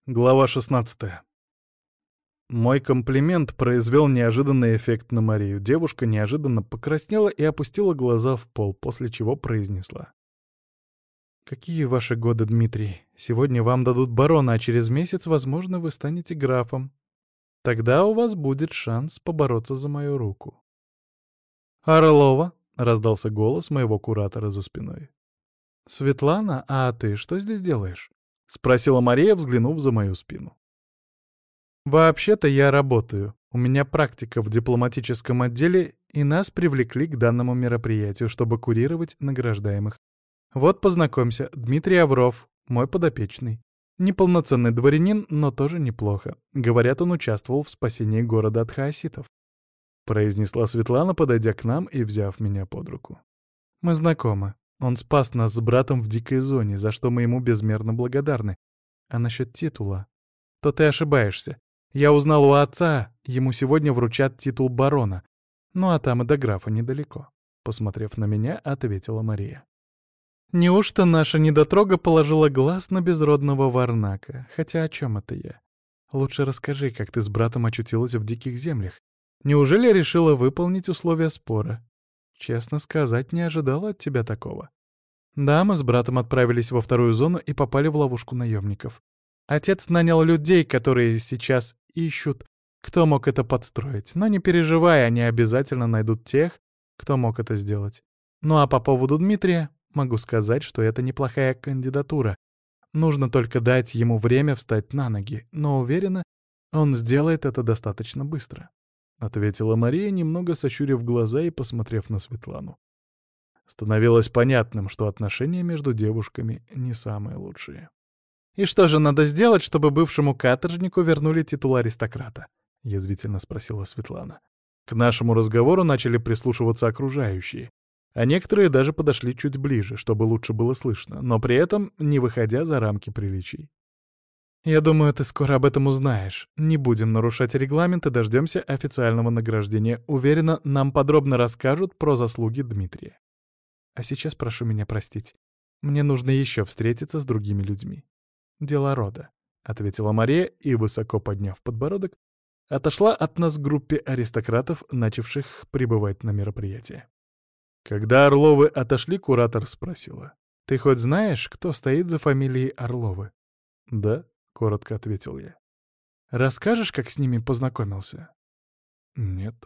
Глава 16. Мой комплимент произвел неожиданный эффект на Марию. Девушка неожиданно покраснела и опустила глаза в пол, после чего произнесла. «Какие ваши годы, Дмитрий? Сегодня вам дадут барона, а через месяц, возможно, вы станете графом. Тогда у вас будет шанс побороться за мою руку». «Орлова?» — раздался голос моего куратора за спиной. «Светлана, а ты что здесь делаешь?» — спросила Мария, взглянув за мою спину. «Вообще-то я работаю. У меня практика в дипломатическом отделе, и нас привлекли к данному мероприятию, чтобы курировать награждаемых. Вот, познакомься, Дмитрий Авров, мой подопечный. Неполноценный дворянин, но тоже неплохо. Говорят, он участвовал в спасении города от хаоситов», — произнесла Светлана, подойдя к нам и взяв меня под руку. «Мы знакомы. Он спас нас с братом в дикой зоне, за что мы ему безмерно благодарны. А насчет титула? То ты ошибаешься. Я узнал у отца, ему сегодня вручат титул барона. Ну а там и до графа недалеко», — посмотрев на меня, ответила Мария. «Неужто наша недотрога положила глаз на безродного варнака? Хотя о чем это я? Лучше расскажи, как ты с братом очутилась в диких землях. Неужели решила выполнить условия спора? Честно сказать, не ожидала от тебя такого». «Да, мы с братом отправились во вторую зону и попали в ловушку наемников. Отец нанял людей, которые сейчас ищут, кто мог это подстроить. Но не переживай, они обязательно найдут тех, кто мог это сделать. Ну а по поводу Дмитрия, могу сказать, что это неплохая кандидатура. Нужно только дать ему время встать на ноги, но уверена, он сделает это достаточно быстро», — ответила Мария, немного сощурив глаза и посмотрев на Светлану. Становилось понятным, что отношения между девушками не самые лучшие. «И что же надо сделать, чтобы бывшему каторжнику вернули титул аристократа?» — язвительно спросила Светлана. К нашему разговору начали прислушиваться окружающие, а некоторые даже подошли чуть ближе, чтобы лучше было слышно, но при этом не выходя за рамки приличий. «Я думаю, ты скоро об этом узнаешь. Не будем нарушать регламент и дождемся официального награждения. Уверена, нам подробно расскажут про заслуги Дмитрия. А сейчас прошу меня простить. Мне нужно еще встретиться с другими людьми. Дело рода», — ответила Мария и, высоко подняв подбородок, отошла от нас к группе аристократов, начавших прибывать на мероприятие. Когда Орловы отошли, куратор спросила. «Ты хоть знаешь, кто стоит за фамилией Орловы?» «Да», — коротко ответил я. «Расскажешь, как с ними познакомился?» «Нет».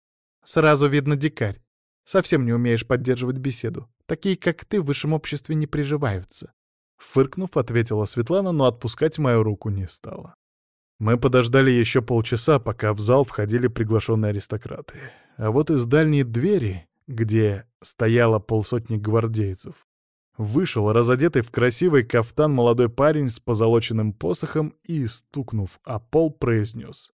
«Сразу видно дикарь. Совсем не умеешь поддерживать беседу. Такие, как ты, в высшем обществе не приживаются». Фыркнув, ответила Светлана, но отпускать мою руку не стала. Мы подождали еще полчаса, пока в зал входили приглашенные аристократы. А вот из дальней двери, где стояло полсотни гвардейцев, вышел разодетый в красивый кафтан молодой парень с позолоченным посохом и, стукнув о пол, произнес: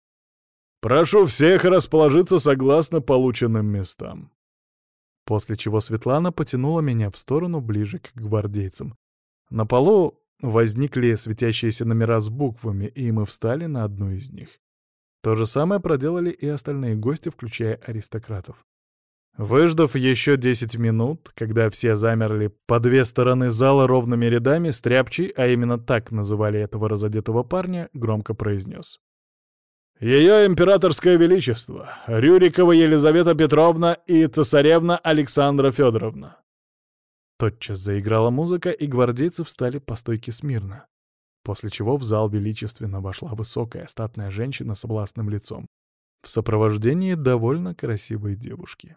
«Прошу всех расположиться согласно полученным местам». После чего Светлана потянула меня в сторону ближе к гвардейцам. На полу возникли светящиеся номера с буквами, и мы встали на одну из них. То же самое проделали и остальные гости, включая аристократов. Выждав еще 10 минут, когда все замерли по две стороны зала ровными рядами, Стряпчий, а именно так называли этого разодетого парня, громко произнес: «Ее императорское величество, Рюрикова Елизавета Петровна и цесаревна Александра Федоровна». Тотчас заиграла музыка, и гвардейцы встали по стойке смирно, после чего в зал величественно вошла высокая статная женщина с властным лицом в сопровождении довольно красивой девушки.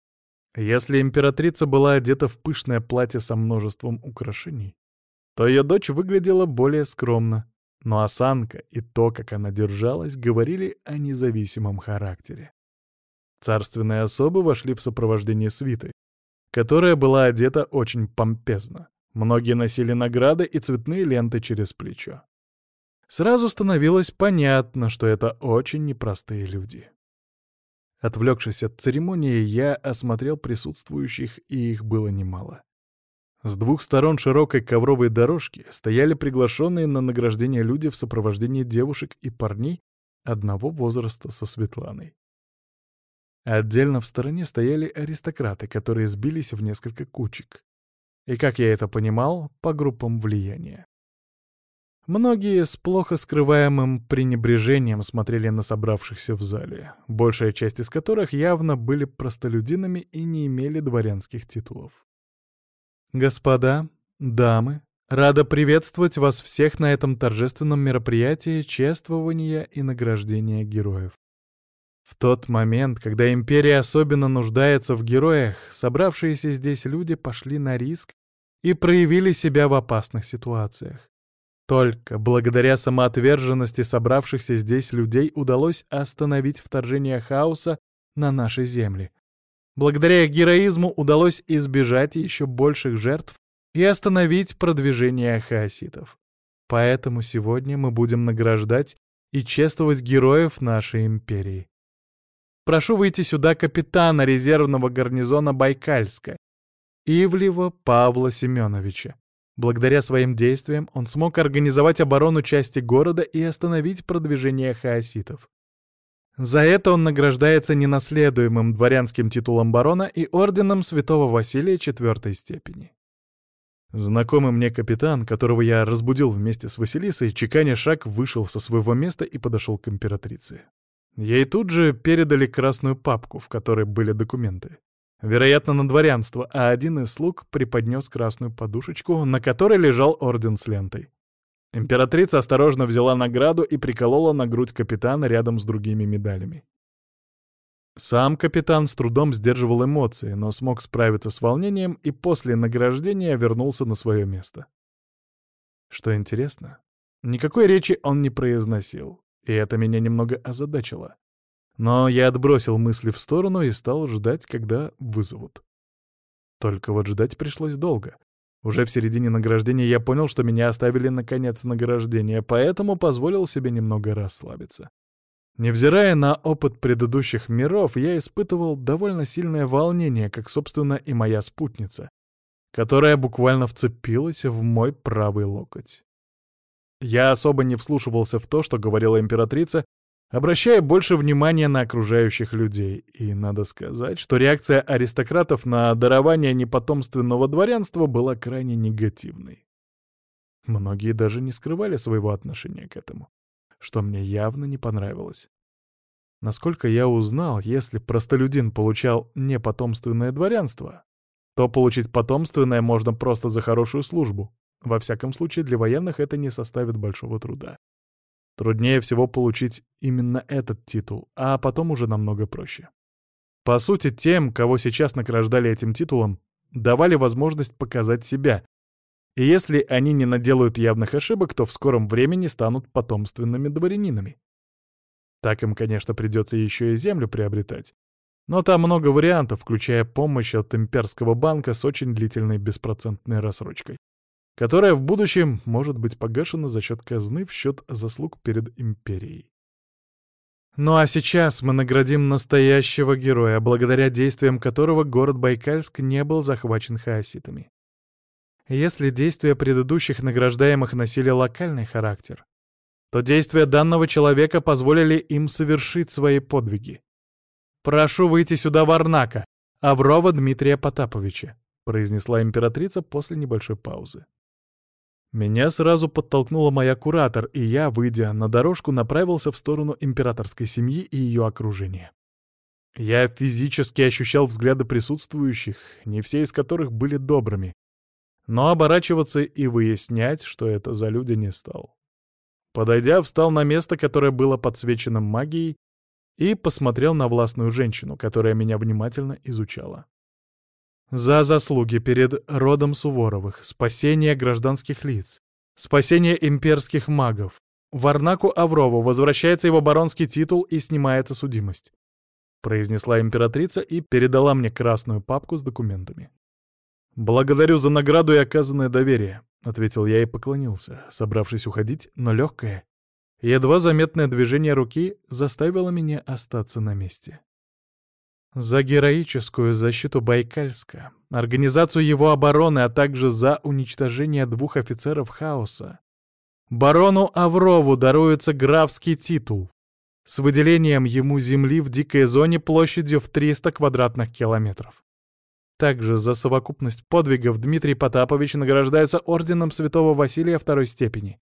Если императрица была одета в пышное платье со множеством украшений, то ее дочь выглядела более скромно, но осанка и то, как она держалась, говорили о независимом характере. Царственные особы вошли в сопровождении свиты, которая была одета очень помпезно. Многие носили награды и цветные ленты через плечо. Сразу становилось понятно, что это очень непростые люди. Отвлекшись от церемонии, я осмотрел присутствующих, и их было немало. С двух сторон широкой ковровой дорожки стояли приглашенные на награждение люди в сопровождении девушек и парней одного возраста со Светланой. Отдельно в стороне стояли аристократы, которые сбились в несколько кучек. И, как я это понимал, по группам влияния. Многие с плохо скрываемым пренебрежением смотрели на собравшихся в зале, большая часть из которых явно были простолюдинами и не имели дворянских титулов. «Господа, дамы, рада приветствовать вас всех на этом торжественном мероприятии чествования и награждения героев. В тот момент, когда империя особенно нуждается в героях, собравшиеся здесь люди пошли на риск и проявили себя в опасных ситуациях. Только благодаря самоотверженности собравшихся здесь людей удалось остановить вторжение хаоса на наши земли. Благодаря их героизму удалось избежать еще больших жертв и остановить продвижение хаоситов. Поэтому сегодня мы будем награждать и чествовать героев нашей империи. Прошу выйти сюда капитана резервного гарнизона Байкальска, Ивлева Павла Семеновича. Благодаря своим действиям он смог организовать оборону части города и остановить продвижение хаоситов. За это он награждается ненаследуемым дворянским титулом барона и орденом Святого Василия IV степени. Знакомый мне капитан, которого я разбудил вместе с Василисой, чеканя шаг, вышел со своего места и подошел к императрице. Ей тут же передали красную папку, в которой были документы. Вероятно, на дворянство, а один из слуг преподнес красную подушечку, на которой лежал орден с лентой. Императрица осторожно взяла награду и приколола на грудь капитана рядом с другими медалями. Сам капитан с трудом сдерживал эмоции, но смог справиться с волнением и после награждения вернулся на свое место. Что интересно, никакой речи он не произносил, и это меня немного озадачило. Но я отбросил мысли в сторону и стал ждать, когда вызовут. Только вот ждать пришлось долго. Уже в середине награждения я понял, что меня оставили на конец награждения, поэтому позволил себе немного расслабиться. Невзирая на опыт предыдущих миров, я испытывал довольно сильное волнение, как, собственно, и моя спутница, которая буквально вцепилась в мой правый локоть. Я особо не вслушивался в то, что говорила императрица, обращая больше внимания на окружающих людей, и надо сказать, что реакция аристократов на дарование непотомственного дворянства была крайне негативной. Многие даже не скрывали своего отношения к этому, что мне явно не понравилось. Насколько я узнал, если простолюдин получал непотомственное дворянство, то получить потомственное можно просто за хорошую службу. Во всяком случае, для военных это не составит большого труда. Труднее всего получить именно этот титул, а потом уже намного проще. По сути, тем, кого сейчас награждали этим титулом, давали возможность показать себя, и если они не наделают явных ошибок, то в скором времени станут потомственными дворянинами. Так им, конечно, придется еще и землю приобретать, но там много вариантов, включая помощь от имперского банка с очень длительной беспроцентной рассрочкой, которая в будущем может быть погашена за счет казны в счет заслуг перед империей. Ну а сейчас мы наградим настоящего героя, благодаря действиям которого город Байкальск не был захвачен хаоситами. Если действия предыдущих награждаемых носили локальный характер, то действия данного человека позволили им совершить свои подвиги. «Прошу выйти сюда, Варнака, Аврова Дмитрия Потаповича», произнесла императрица после небольшой паузы. Меня сразу подтолкнула моя куратор, и я, выйдя на дорожку, направился в сторону императорской семьи и ее окружения. Я физически ощущал взгляды присутствующих, не все из которых были добрыми, но оборачиваться и выяснять, что это за люди, не стал. Подойдя, встал на место, которое было подсвечено магией, и посмотрел на властную женщину, которая меня внимательно изучала. За заслуги перед родом Суворовых, спасение гражданских лиц, спасение имперских магов, Варнаку Аврову возвращается его баронский титул и снимается судимость, произнесла императрица и передала мне красную папку с документами. «Благодарю за награду и оказанное доверие», — ответил я и поклонился, собравшись уходить, но легкое, едва заметное движение руки заставило меня остаться на месте. За героическую защиту Байкальска, организацию его обороны, а также за уничтожение 2 офицеров хаоса, барону Аврову даруется графский титул с выделением ему земли в дикой зоне площадью в 300 квадратных километров. Также за совокупность подвигов Дмитрий Потапович награждается орденом Святого Василия II степени.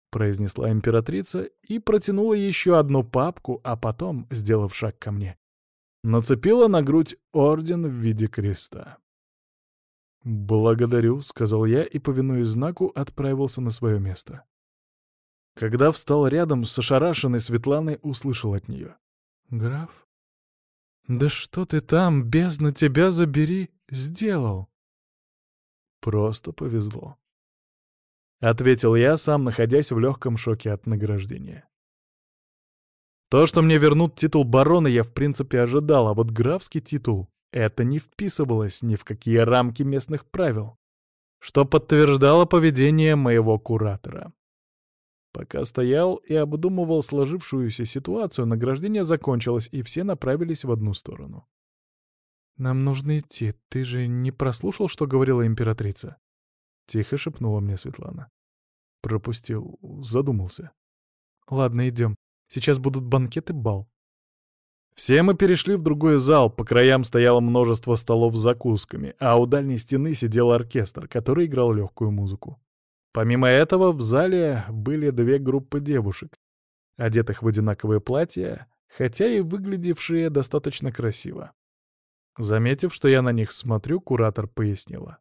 — произнесла императрица и протянула еще одну папку, а потом, сделав шаг ко мне, нацепила на грудь орден в виде креста. «Благодарю», — сказал я и, повинуясь знаку, отправился на свое место. Когда встал рядом с ошарашенной Светланой, услышал от нее: «Граф? Да что ты там, бездна тебя забери, сделал?» «Просто повезло», — ответил я, сам находясь в легком шоке от награждения. То, что мне вернут титул барона, я в принципе ожидал, а вот графский титул — это не вписывалось ни в какие рамки местных правил, что подтверждало поведение моего куратора. Пока стоял и обдумывал сложившуюся ситуацию, награждение закончилось, и все направились в одну сторону. «Нам нужно идти. Ты же не прослушал, что говорила императрица?» — тихо шепнула мне Светлана. Пропустил, задумался. «Ладно, идем. Сейчас будут банкет и бал». Все мы перешли в другой зал, по краям стояло множество столов с закусками, а у дальней стены сидел оркестр, который играл легкую музыку. Помимо этого, в зале были две группы девушек, одетых в одинаковые платья, хотя и выглядевшие достаточно красиво. Заметив, что я на них смотрю, куратор пояснила: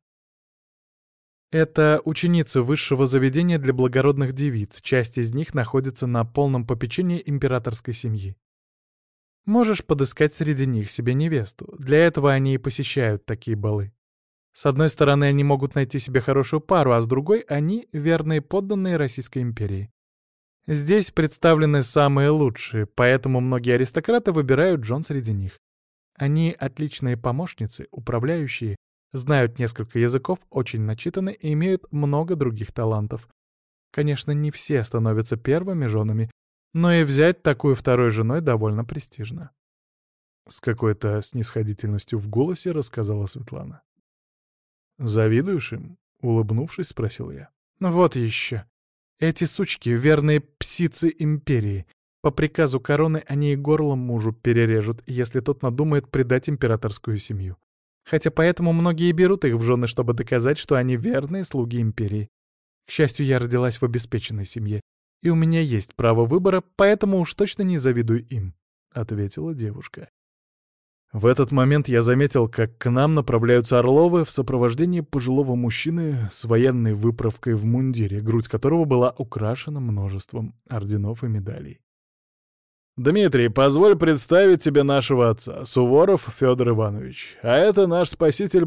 «Это ученицы высшего заведения для благородных девиц, часть из них находится на полном попечении императорской семьи. Можешь подыскать среди них себе невесту, для этого они и посещают такие балы. С одной стороны, они могут найти себе хорошую пару, а с другой — они — верные подданные Российской империи. Здесь представлены самые лучшие, поэтому многие аристократы выбирают жен среди них. Они отличные помощницы, управляющие, знают несколько языков, очень начитаны и имеют много других талантов. Конечно, не все становятся первыми женами, но и взять такую второй женой довольно престижно». С какой-то снисходительностью в голосе рассказала Светлана. «Завидуешь им?» — улыбнувшись, спросил я. «Ну вот еще. Эти сучки — верные псицы империи. По приказу короны они и горло мужу перережут, если тот надумает предать императорскую семью. Хотя поэтому многие берут их в жены, чтобы доказать, что они верные слуги империи. К счастью, я родилась в обеспеченной семье, и у меня есть право выбора, поэтому уж точно не завидую им», — ответила девушка. В этот момент я заметил, как к нам направляются Орловы в сопровождении пожилого мужчины с военной выправкой в мундире, грудь которого была украшена множеством орденов и медалей. «Дмитрий, позволь представить тебе нашего отца, Суворов Федор Иванович. А это наш спаситель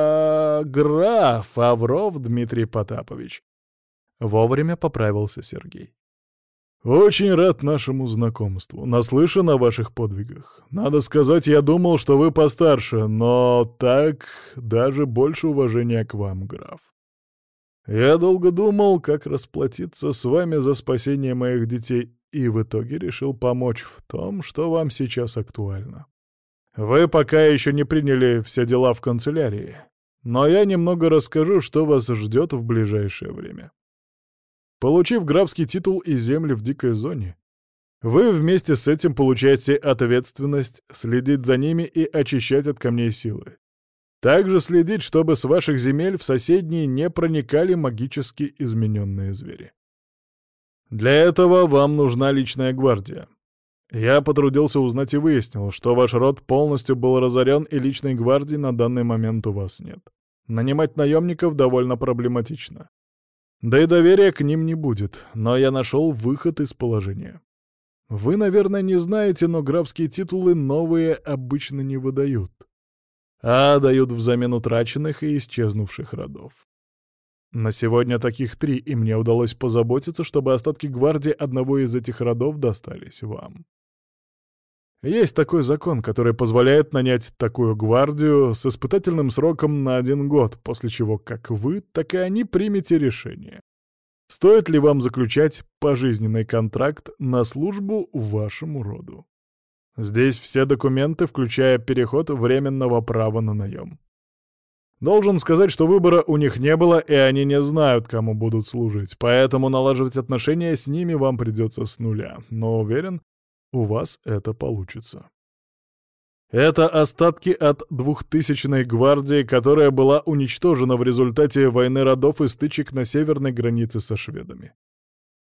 граф Авров Дмитрий Потапович». Вовремя поправился Сергей. «Очень рад нашему знакомству. Наслышан о ваших подвигах. Надо сказать, я думал, что вы постарше, но так даже больше уважения к вам, граф. Я долго думал, как расплатиться с вами за спасение моих детей, и в итоге решил помочь в том, что вам сейчас актуально. Вы пока еще не приняли все дела в канцелярии, но я немного расскажу, что вас ждет в ближайшее время. Получив графский титул и земли в дикой зоне, вы вместе с этим получаете ответственность следить за ними и очищать от камней силы. Также следить, чтобы с ваших земель в соседние не проникали магически измененные звери. Для этого вам нужна личная гвардия. Я потрудился узнать и выяснил, что ваш род полностью был разорен, и личной гвардии на данный момент у вас нет. Нанимать наемников довольно проблематично. Да и доверия к ним не будет, но я нашел выход из положения. Вы, наверное, не знаете, но графские титулы новые обычно не выдают, а дают взамен утраченных и исчезнувших родов. На сегодня таких 3, и мне удалось позаботиться, чтобы остатки гвардии одного из этих родов достались вам. Есть такой закон, который позволяет нанять такую гвардию с испытательным сроком на 1 год, после чего как вы, так и они примете решение, стоит ли вам заключать пожизненный контракт на службу вашему роду. Здесь все документы, включая переход временного права на наем. Должен сказать, что выбора у них не было, и они не знают, кому будут служить, поэтому налаживать отношения с ними вам придется с нуля, но уверен, у вас это получится. Это остатки от 2000-й гвардии, которая была уничтожена в результате войны родов и стычек на северной границе со шведами.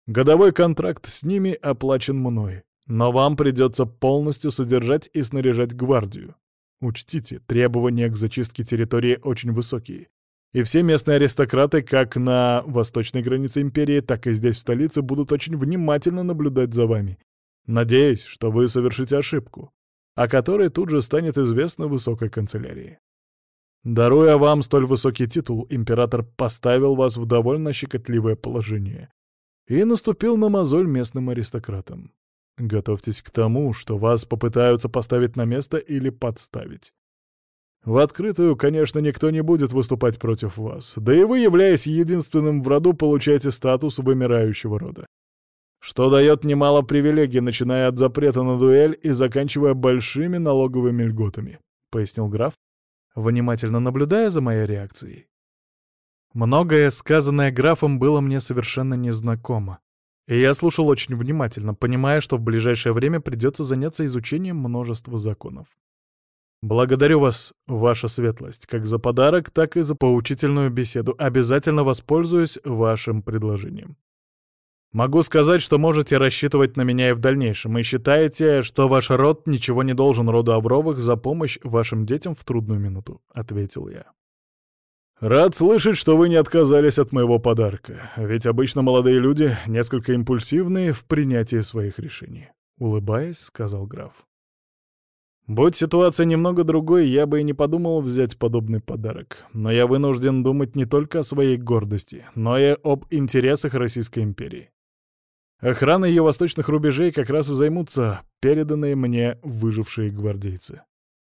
Годовой контракт с ними оплачен мной, но вам придется полностью содержать и снаряжать гвардию. Учтите, требования к зачистке территории очень высокие, и все местные аристократы как на восточной границе империи, так и здесь в столице будут очень внимательно наблюдать за вами, надеясь, что вы совершите ошибку, о которой тут же станет известно высокой канцелярии. Даруя вам столь высокий титул, император поставил вас в довольно щекотливое положение и наступил на мозоль местным аристократам. Готовьтесь к тому, что вас попытаются поставить на место или подставить. В открытую, конечно, никто не будет выступать против вас, да и вы, являясь единственным в роду, получаете статус вымирающего рода, что дает немало привилегий, начиная от запрета на дуэль и заканчивая большими налоговыми льготами, — пояснил граф, внимательно наблюдая за моей реакцией. Многое, сказанное графом, было мне совершенно незнакомо, и я слушал очень внимательно, понимая, что в ближайшее время придется заняться изучением множества законов. Благодарю вас, ваша светлость, как за подарок, так и за поучительную беседу. Обязательно воспользуюсь вашим предложением. Могу сказать, что можете рассчитывать на меня и в дальнейшем, и считаете, что ваш род ничего не должен роду Авровых за помощь вашим детям в трудную минуту», — ответил я. «Рад слышать, что вы не отказались от моего подарка, ведь обычно молодые люди несколько импульсивные в принятии своих решений», — улыбаясь, сказал граф. «Будь ситуация немного другой, я бы и не подумал взять подобный подарок, но я вынужден думать не только о своей гордости, но и об интересах Российской империи. Охраной ее восточных рубежей как раз и займутся переданные мне выжившие гвардейцы».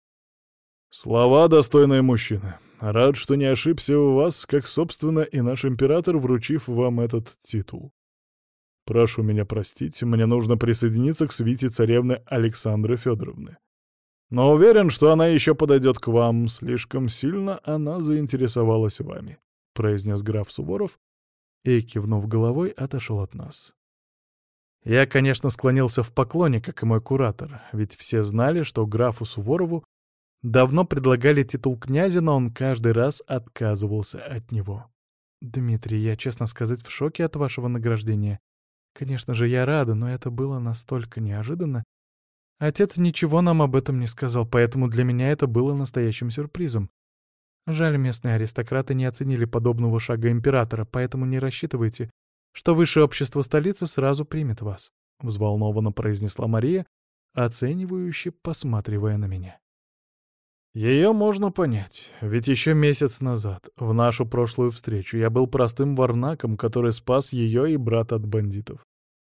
«Слова, достойные мужчины. Рад, что не ошибся у вас, как, собственно, и наш император, вручив вам этот титул. Прошу меня простить, мне нужно присоединиться к свите царевны Александры Федоровны. Но уверен, что она еще подойдет к вам, слишком сильно она заинтересовалась вами», — произнес граф Суворов и, кивнув головой, отошел от нас. Я, конечно, склонился в поклоне, как и мой куратор, ведь все знали, что графу Суворову давно предлагали титул князя, но он каждый раз отказывался от него. «Дмитрий, я, честно сказать, в шоке от вашего награждения. Конечно же, я рада, но это было настолько неожиданно. Отец ничего нам об этом не сказал, поэтому для меня это было настоящим сюрпризом. Жаль, местные аристократы не оценили подобного шага императора, поэтому не рассчитывайте, что высшее общество столицы сразу примет вас», — взволнованно произнесла Мария, оценивающе посматривая на меня. Ее можно понять, ведь еще месяц назад, в нашу прошлую встречу, я был простым варнаком, который спас ее и брата от бандитов.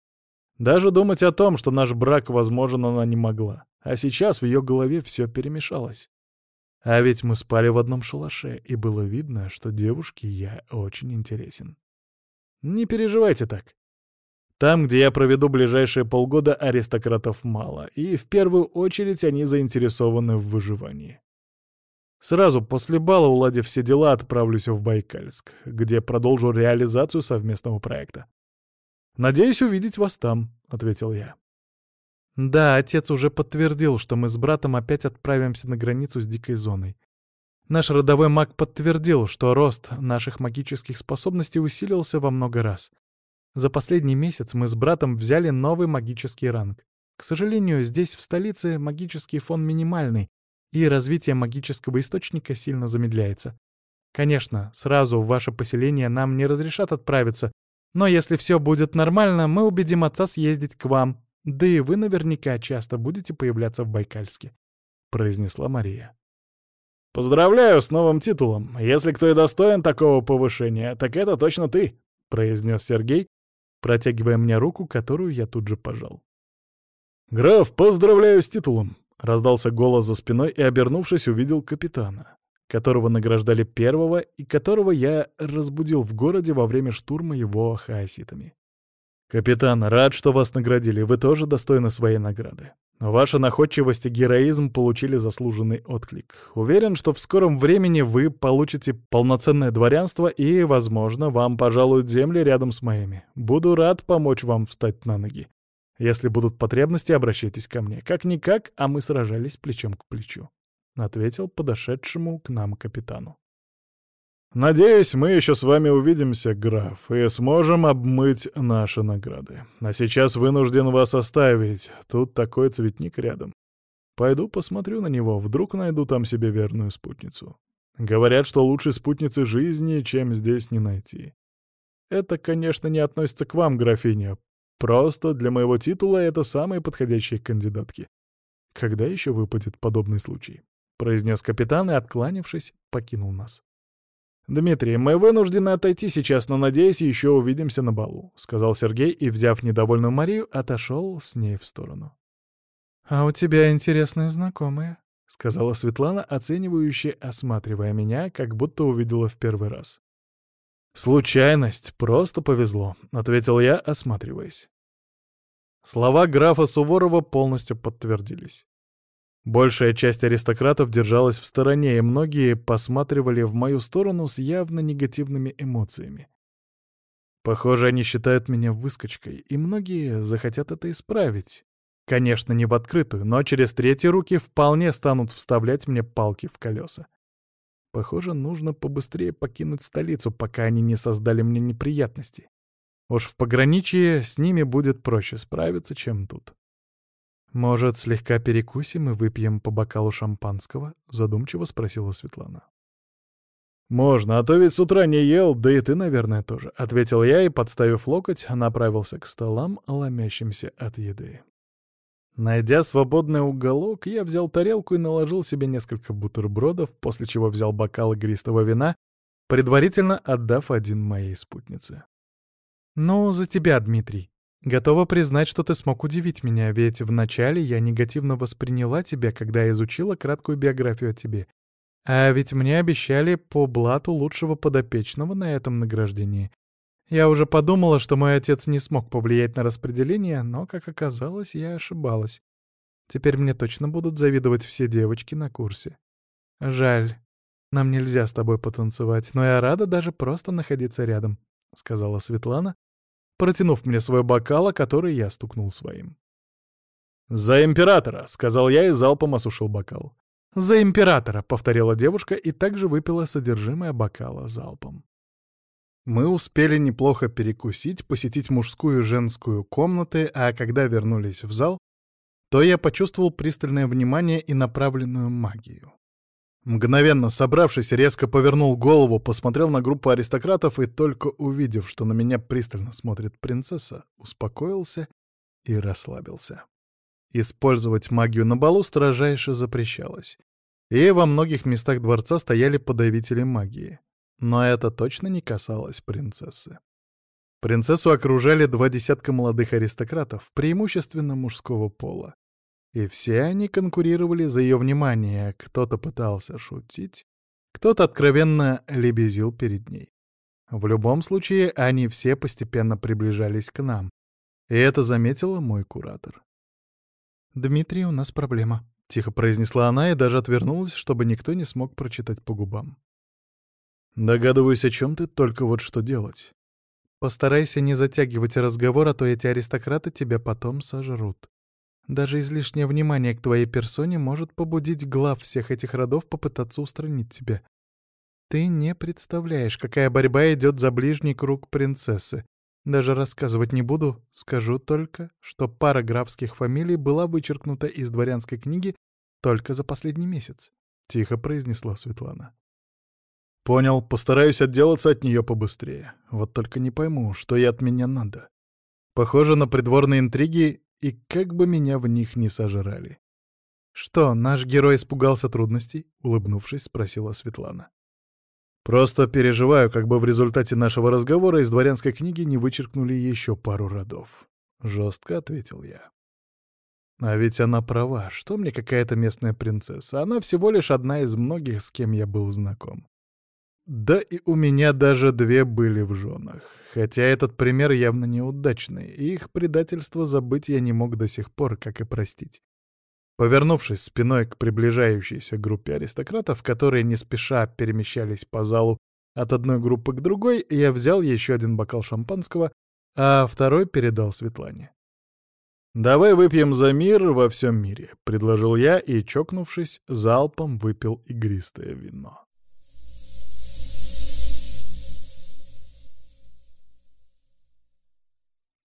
Даже думать о том, что наш брак возможен, она не могла, а сейчас в ее голове все перемешалось. А ведь мы спали в одном шалаше, и было видно, что девушке я очень интересен. Не переживайте так. Там, где я проведу ближайшие полгода, аристократов мало, и в первую очередь они заинтересованы в выживании. Сразу после бала, уладив все дела, отправлюсь в Байкальск, где продолжу реализацию совместного проекта. «Надеюсь увидеть вас там», — ответил я. Да, отец уже подтвердил, что мы с братом опять отправимся на границу с дикой зоной. Наш родовой маг подтвердил, что рост наших магических способностей усилился во много раз. За последний месяц мы с братом взяли новый магический ранг. К сожалению, здесь, в столице, магический фон минимальный, и развитие магического источника сильно замедляется. Конечно, сразу в ваше поселение нам не разрешат отправиться, но если все будет нормально, мы убедим отца съездить к вам, да и вы наверняка часто будете появляться в Байкальске», — произнесла Мария. «Поздравляю с новым титулом. Если кто и достоин такого повышения, так это точно ты», — произнес Сергей, протягивая мне руку, которую я тут же пожал. «Граф, поздравляю с титулом!» — раздался голос за спиной, и, обернувшись, увидел капитана, которого награждали первого и которого я разбудил в городе во время штурма его хаоситами. «Капитан, рад, что вас наградили, вы тоже достойны своей награды. Ваша находчивость и героизм получили заслуженный отклик. Уверен, что в скором времени вы получите полноценное дворянство и, возможно, вам пожалуют земли рядом с моими. Буду рад помочь вам встать на ноги. Если будут потребности, обращайтесь ко мне. Как-никак, а мы сражались плечом к плечу», — ответил подошедшему к нам капитану. Надеюсь, мы еще с вами увидимся, граф, и сможем обмыть наши награды. А сейчас вынужден вас оставить. Тут такой цветник рядом. Пойду посмотрю на него, вдруг найду там себе верную спутницу. Говорят, что лучшей спутницы жизни, чем здесь, не найти. Это, конечно, не относится к вам, графиня. Просто для моего титула это самые подходящие кандидатки. Когда еще выпадет подобный случай? Произнес капитан и, откланившись, покинул нас. «Дмитрий, мы вынуждены отойти сейчас, но, надеюсь, еще увидимся на балу», — сказал Сергей и, взяв недовольную Марию, отошел с ней в сторону. «А у тебя интересные знакомые», — сказала Светлана, оценивающе осматривая меня, как будто увидела в первый раз. «Случайность, просто повезло», — ответил я, осматриваясь. Слова графа Суворова полностью подтвердились. Большая часть аристократов держалась в стороне, и многие посматривали в мою сторону с явно негативными эмоциями. Похоже, они считают меня выскочкой, и многие захотят это исправить. Конечно, не в открытую, но через третьи руки вполне станут вставлять мне палки в колеса. Похоже, нужно побыстрее покинуть столицу, пока они не создали мне неприятности. Уж в пограничье с ними будет проще справиться, чем тут. «Может, слегка перекусим и выпьем по бокалу шампанского?» — задумчиво спросила Светлана. «Можно, а то ведь с утра не ел, да и ты, наверное, тоже», — ответил я и, подставив локоть, направился к столам, ломящимся от еды. Найдя свободный уголок, я взял тарелку и наложил себе несколько бутербродов, после чего взял бокал игристого вина, предварительно отдав один моей спутнице. «Ну, за тебя, Дмитрий. Готова признать, что ты смог удивить меня, ведь вначале я негативно восприняла тебя, когда изучила краткую биографию о тебе. А ведь мне обещали по блату лучшего подопечного на этом награждении. Я уже подумала, что мой отец не смог повлиять на распределение, но, как оказалось, я ошибалась. Теперь мне точно будут завидовать все девочки на курсе. Жаль, нам нельзя с тобой потанцевать, но я рада даже просто находиться рядом», — сказала Светлана, протянув мне свой бокал, о который я стукнул своим. «За императора!» — сказал я и залпом осушил бокал. «За императора!» — повторила девушка и также выпила содержимое бокала залпом. Мы успели неплохо перекусить, посетить мужскую и женскую комнаты, а когда вернулись в зал, то я почувствовал пристальное внимание и направленную магию. Мгновенно собравшись, резко повернул голову, посмотрел на группу аристократов и, только увидев, что на меня пристально смотрит принцесса, успокоился и расслабился. Использовать магию на балу строжайше запрещалось, и во многих местах дворца стояли подавители магии. Но это точно не касалось принцессы. Принцессу окружали 20 молодых аристократов, преимущественно мужского пола. И все они конкурировали за ее внимание, кто-то пытался шутить, кто-то откровенно лебезил перед ней. В любом случае, они все постепенно приближались к нам, и это заметила мой куратор. «Дмитрий, у нас проблема», — тихо произнесла она и даже отвернулась, чтобы никто не смог прочитать по губам. «Догадываюсь, о чем ты, только вот что делать». «Постарайся не затягивать разговор, а то эти аристократы тебя потом сожрут. Даже излишнее внимание к твоей персоне может побудить глав всех этих родов попытаться устранить тебя. Ты не представляешь, какая борьба идет за ближний круг принцессы. Даже рассказывать не буду, скажу только, что пара графских фамилий была вычеркнута из дворянской книги только за последний месяц», — тихо произнесла Светлана. «Понял, постараюсь отделаться от нее побыстрее. Вот только не пойму, что ей от меня надо. Похоже на придворные интриги, и как бы меня в них не сожрали». «Что, наш герой испугался трудностей?» — улыбнувшись, спросила Светлана. «Просто переживаю, как бы в результате нашего разговора из дворянской книги не вычеркнули еще пару родов», — жестко ответил я. А ведь она права, что мне какая-то местная принцесса, она всего лишь одна из многих, с кем я был знаком. Да и у меня даже 2 были в женах, хотя этот пример явно неудачный, и их предательство забыть я не мог до сих пор, как и простить. Повернувшись спиной к приближающейся группе аристократов, которые не спеша перемещались по залу от одной группы к другой, я взял еще один бокал шампанского, а второй передал Светлане. «Давай выпьем за мир во всем мире», — предложил я и, чокнувшись, залпом выпил игристое вино.